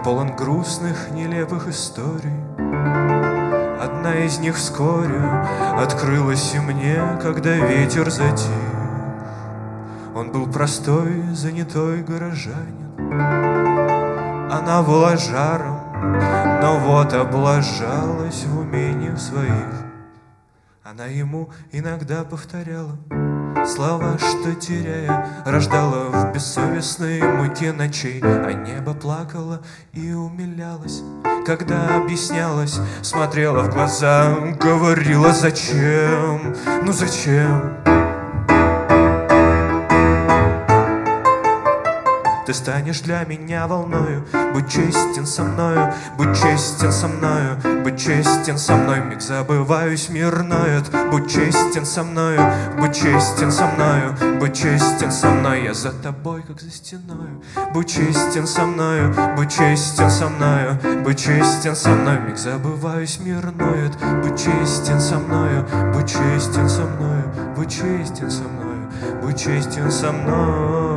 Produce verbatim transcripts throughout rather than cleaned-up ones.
полон грустных, нелепых историй. Одна из них вскоре открылась и мне, когда ветер затих. Он был простой, занятой горожанин. Она была жаром, но вот облажалась в умениях своих. Она ему иногда повторяла слова, что, теряя, рождала в бессовестной муке ночей. А небо плакало и умилялось, когда объяснялась, смотрела в глаза, говорила: зачем, ну зачем? Ты станешь для меня волною, будь честен со мною, будь честен со мною, будь честен со мной. Миг забываюсь, мир ноет, будь честен со мною, будь честен со мною, будь честен со мной. Я за тобой, как за стеною, будь честен со мною, будь честен со мною, будь честен со мной. Миг забываюсь, мир ноет, будь честен со мною, будь честен со мною, будь честен со мною, будь честен со мной.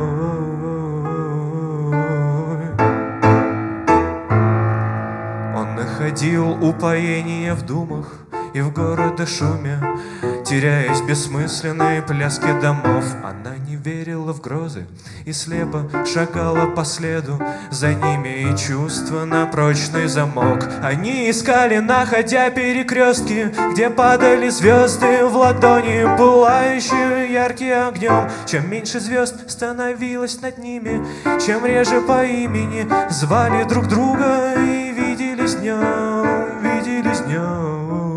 Находил упоение в думах и в города шуме, теряясь в бессмысленной пляске домов. Она не верила в грозы и слепо шагала по следу за ними, и чувства на прочный замок. Они искали, находя перекрестки, где падали звезды в ладони, пылающие ярким огнем. Чем меньше звезд становилось над ними, чем реже по имени звали друг друга и виделись днем, виделись днем.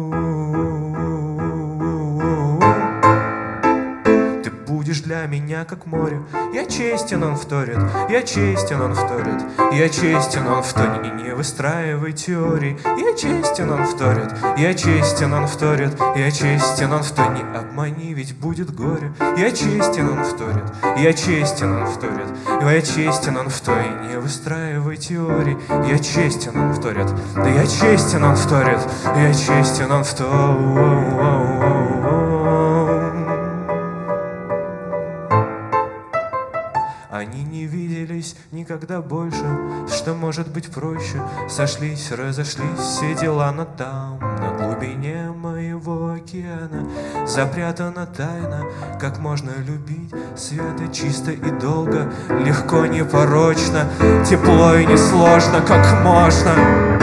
Ты будешь для меня как море. Я честен, он вторит, я честен, он вторит, я честен, он вторит. И не выстраивай теорий. Я честен, он вторит, я честен, он вторит, я честен, он вторит. Не обмани, ведь будет горе. Я честен, он вторит, я честен, он вторит, я честен, он вторит. Не выстраивай теорий. Я честен, он вторит, да я честен, он вторит, я честен, он вторит. Они не виделись никогда больше, что может быть проще. Сошлись, разошлись, все дела, но там, на глубине моего океана, запрятана тайна, как можно любить свято, чисто и долго, легко, непорочно, тепло и несложно, как можно.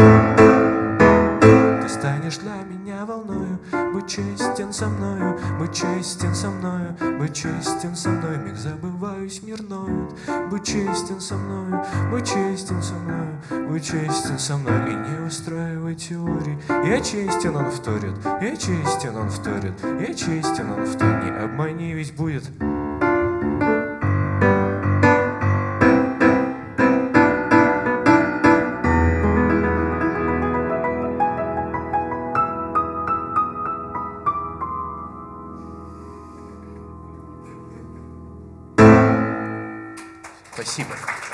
Ты станешь для меня волною, будь честен со мною, будь честен со мною, будь честен со мной. Миг забываюсь, мир ноет, будь честен со мною, будь честен со мною, будь честен со мной. И не устраивай теорий. Я честен, он вторит, я честен, он вторит, я честен, он вторит. Не обмани, ведь будет. Спасибо.